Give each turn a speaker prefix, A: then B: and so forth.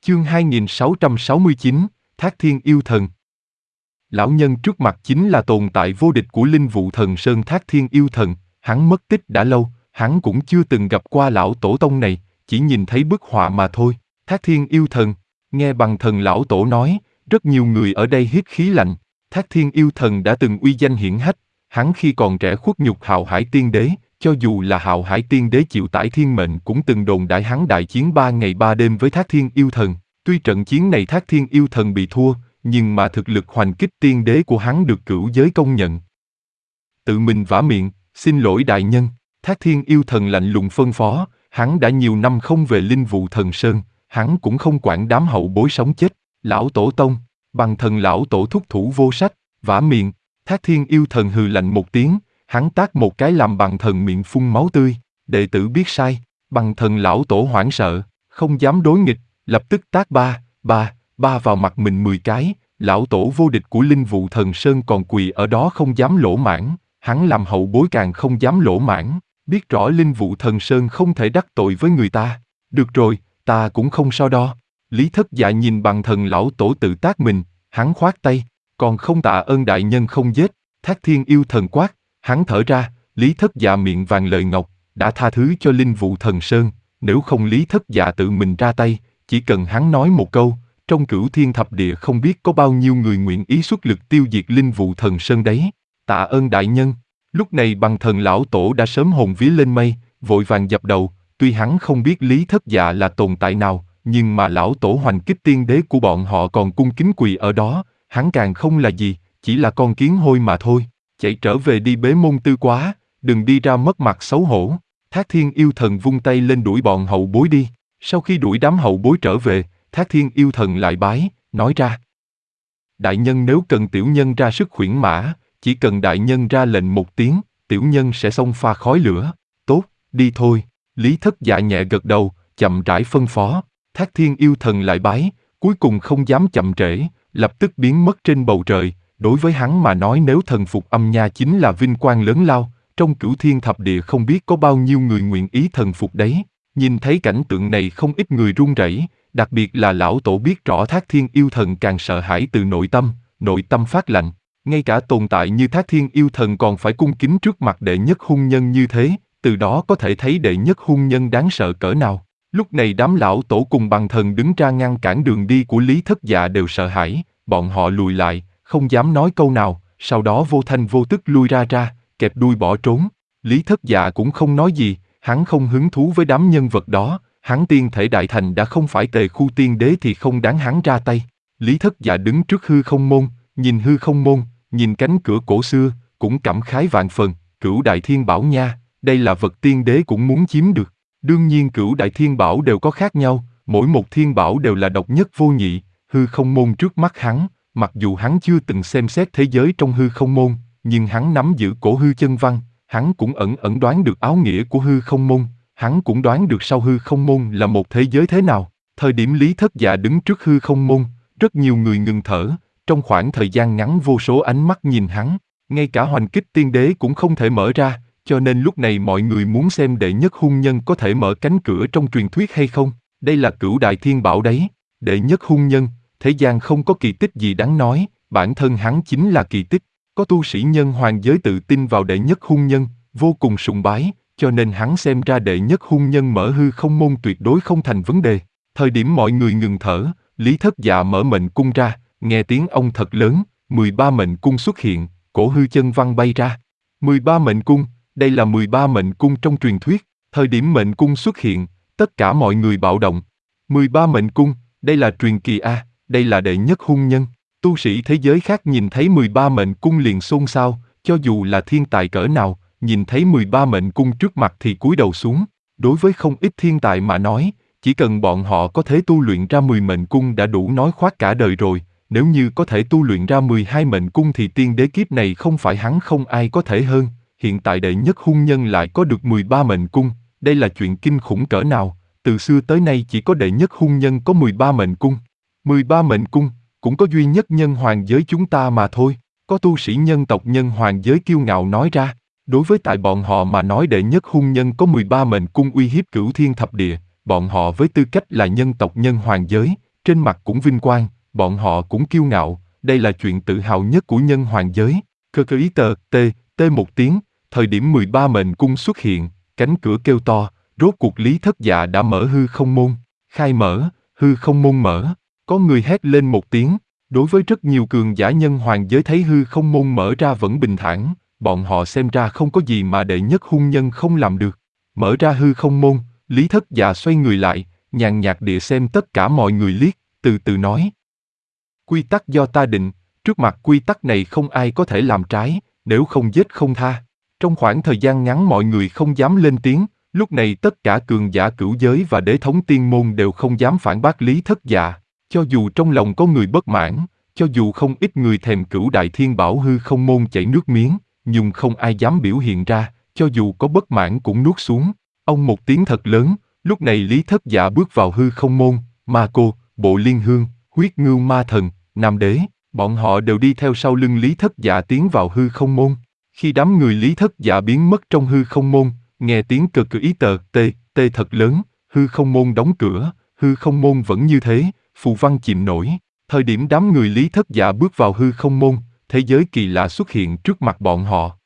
A: Chương 2669, Thác Thiên Yêu Thần. Lão nhân trước mặt chính là tồn tại vô địch của linh vụ thần Sơn Thác Thiên Yêu Thần, hắn mất tích đã lâu, hắn cũng chưa từng gặp qua lão tổ tông này, chỉ nhìn thấy bức họa mà thôi. Thác Thiên Yêu Thần, nghe Bằng Thần lão tổ nói, rất nhiều người ở đây hít khí lạnh. Thác Thiên Yêu Thần đã từng uy danh hiển hách, hắn khi còn trẻ khuất nhục Hạo Hải Tiên Đế, cho dù là Hạo Hải Tiên Đế chịu tải thiên mệnh cũng từng đồn đại hắn đại chiến 3 ngày 3 đêm với Thác Thiên Yêu Thần. Tuy trận chiến này Thác Thiên Yêu Thần bị thua, nhưng mà thực lực hoành kích tiên đế của hắn được cửu giới công nhận. Tự mình vả miệng, xin lỗi đại nhân. Thác Thiên Yêu Thần lạnh lùng phân phó, hắn đã nhiều năm không về linh vụ thần Sơn, hắn cũng không quản đám hậu bối sống chết. Lão tổ tông, Bằng Thần lão tổ thúc thủ vô sách, vả miệng. Thác Thiên Yêu Thần hừ lạnh một tiếng, hắn tát một cái làm Bằng Thần miệng phun máu tươi. Đệ tử biết sai. Bằng Thần lão tổ hoảng sợ, không dám đối nghịch, lập tức tát ba vào mặt mình 10 cái. Lão tổ vô địch của linh vụ thần Sơn còn quỳ ở đó không dám lỗ mãng, hắn làm hậu bối càng không dám lỗ mãng, biết rõ linh vụ thần Sơn không thể đắc tội với người ta. Được rồi, ta cũng không so đo. Lý Thất Dạ nhìn Bằng Thần lão tổ tự tát mình, hắn khoát tay, còn không tạ ơn đại nhân không giết. Thác Thiên Yêu Thần quát, hắn thở ra, Lý Thất Dạ miệng vàng lời ngọc, đã tha thứ cho linh vụ thần Sơn, nếu không Lý Thất Dạ tự mình ra tay, chỉ cần hắn nói một câu, trong cửu thiên thập địa không biết có bao nhiêu người nguyện ý xuất lực tiêu diệt linh vụ thần Sơn đấy. Tạ ơn đại nhân. Lúc này Bằng Thần lão tổ đã sớm hồn vía lên mây, vội vàng dập đầu, tuy hắn không biết Lý Thất Dạ là tồn tại nào, nhưng mà lão tổ hoành kích tiên đế của bọn họ còn cung kính quỳ ở đó, hắn càng không là gì, chỉ là con kiến hôi mà thôi. Chạy trở về đi bế môn tư quá, đừng đi ra mất mặt xấu hổ. Thác Thiên Yêu Thần vung tay lên đuổi bọn hậu bối đi. Sau khi đuổi đám hậu bối trở về, Thác Thiên Yêu Thần lại bái, nói ra. Đại nhân nếu cần tiểu nhân ra sức khuyển mã, chỉ cần đại nhân ra lệnh một tiếng, tiểu nhân sẽ xông pha khói lửa. Tốt, đi thôi. Lý Thất Dạ nhẹ gật đầu, chậm rãi phân phó. Thác Thiên Yêu Thần lại bái, cuối cùng không dám chậm trễ, lập tức biến mất trên bầu trời. Đối với hắn mà nói nếu thần phục âm nha chính là vinh quang lớn lao, trong cửu thiên thập địa không biết có bao nhiêu người nguyện ý thần phục đấy. Nhìn thấy cảnh tượng này không ít người run rẩy, đặc biệt là lão tổ biết rõ Thác Thiên Yêu Thần càng sợ hãi từ nội tâm phát lạnh. Ngay cả tồn tại như Thác Thiên Yêu Thần còn phải cung kính trước mặt đệ nhất hung nhân như thế, từ đó có thể thấy đệ nhất hung nhân đáng sợ cỡ nào. Lúc này đám lão tổ cùng Bằng Thần đứng ra ngăn cản đường đi của Lý Thất Dạ đều sợ hãi, bọn họ lùi lại, không dám nói câu nào, sau đó vô thanh vô tức lui ra, kẹp đuôi bỏ trốn. Lý Thất Dạ cũng không nói gì, hắn không hứng thú với đám nhân vật đó, hắn tiên thể đại thành đã không phải Tề Khu Tiên Đế thì không đáng hắn ra tay. Lý Thất Dạ đứng trước hư không môn, nhìn cánh cửa cổ xưa, cũng cảm khái vạn phần, Cửu Đại Thiên Bảo nha, đây là vật tiên đế cũng muốn chiếm được. Đương nhiên Cửu Đại Thiên Bảo đều có khác nhau, mỗi một thiên bảo đều là độc nhất vô nhị, hư không môn trước mắt hắn, mặc dù hắn chưa từng xem xét thế giới trong hư không môn, nhưng hắn nắm giữ cổ hư chân văn, hắn cũng ẩn đoán được áo nghĩa của hư không môn, hắn cũng đoán được sau hư không môn là một thế giới thế nào. Thời điểm Lý Thất Dạ đứng trước hư không môn, rất nhiều người ngừng thở, trong khoảng thời gian ngắn vô số ánh mắt nhìn hắn, ngay cả hoành kích tiên đế cũng không thể mở ra, cho nên lúc này mọi người muốn xem đệ nhất hung nhân có thể mở cánh cửa trong truyền thuyết hay không. Đây là Cửu Đại Thiên Bảo đấy, đệ nhất hung nhân, thế gian không có kỳ tích gì đáng nói, bản thân hắn chính là kỳ tích. Có tu sĩ nhân hoàng giới tự tin vào đệ nhất hung nhân, vô cùng sùng bái, cho nên hắn xem ra đệ nhất hung nhân mở hư không môn tuyệt đối không thành vấn đề. Thời điểm mọi người ngừng thở, Lý Thất Dạ mở mệnh cung ra, nghe tiếng ông thật lớn, 13 mệnh cung xuất hiện, cổ hư chân văn bay ra. 13 mệnh cung, đây là 13 mệnh cung trong truyền thuyết, thời điểm mệnh cung xuất hiện, tất cả mọi người bạo động. 13 mệnh cung, đây là truyền kỳ a, đây là đệ nhất hung nhân. Tu sĩ thế giới khác nhìn thấy 13 mệnh cung liền xôn xao, cho dù là thiên tài cỡ nào, nhìn thấy 13 mệnh cung trước mặt thì cúi đầu xuống. Đối với không ít thiên tài mà nói, chỉ cần bọn họ có thể tu luyện ra 10 mệnh cung đã đủ nói khoác cả đời rồi, nếu như có thể tu luyện ra 12 mệnh cung thì tiên đế kiếp này không phải hắn không ai có thể hơn, hiện tại đệ nhất hung nhân lại có được 13 mệnh cung, đây là chuyện kinh khủng cỡ nào, từ xưa tới nay chỉ có đệ nhất hung nhân có 13 mệnh cung. 13 mệnh cung, cũng có duy nhất nhân hoàng giới chúng ta mà thôi, có tu sĩ nhân tộc nhân hoàng giới kiêu ngạo nói ra. Đối với tại bọn họ mà nói đệ nhất hung nhân có 13 mệnh cung uy hiếp cửu thiên thập địa, bọn họ với tư cách là nhân tộc nhân hoàng giới, trên mặt cũng vinh quang, bọn họ cũng kiêu ngạo, đây là chuyện tự hào nhất của nhân hoàng giới. Cơ cơ ý tờ, tê một tiếng, thời điểm 13 mệnh cung xuất hiện, cánh cửa kêu to, rốt cuộc Lý Thất Dạ đã mở hư không môn. Khai mở, hư không môn mở, có người hét lên một tiếng. Đối với rất nhiều cường giả nhân hoàng giới thấy hư không môn mở ra vẫn bình thản, bọn họ xem ra không có gì mà đệ nhất hung nhân không làm được. Mở ra hư không môn, Lý Thất Dạ xoay người lại, nhàn nhạt địa xem tất cả mọi người liếc, từ từ nói. Quy tắc do ta định, trước mặt quy tắc này không ai có thể làm trái, nếu không giết không tha. Trong khoảng thời gian ngắn mọi người không dám lên tiếng, lúc này tất cả cường giả cửu giới và đế thống tiên môn đều không dám phản bác Lý Thất Dạ. Cho dù trong lòng có người bất mãn, cho dù không ít người thèm Cửu Đại Thiên Bảo hư không môn chảy nước miếng, nhưng không ai dám biểu hiện ra, cho dù có bất mãn cũng nuốt xuống. Ông một tiếng thật lớn, lúc này Lý Thất Dạ bước vào hư không môn, Ma Cô, Bộ Liên Hương, Huyết Ngưu Ma Thần, Nam Đế, bọn họ đều đi theo sau lưng Lý Thất Dạ tiến vào hư không môn. Khi đám người Lý Thất Dạ biến mất trong hư không môn, nghe tiếng cực ý tờ, tê thật lớn, hư không môn đóng cửa, hư không môn vẫn như thế, phù văn chìm nổi. Thời điểm đám người Lý Thất Dạ bước vào hư không môn, thế giới kỳ lạ xuất hiện trước mặt bọn họ.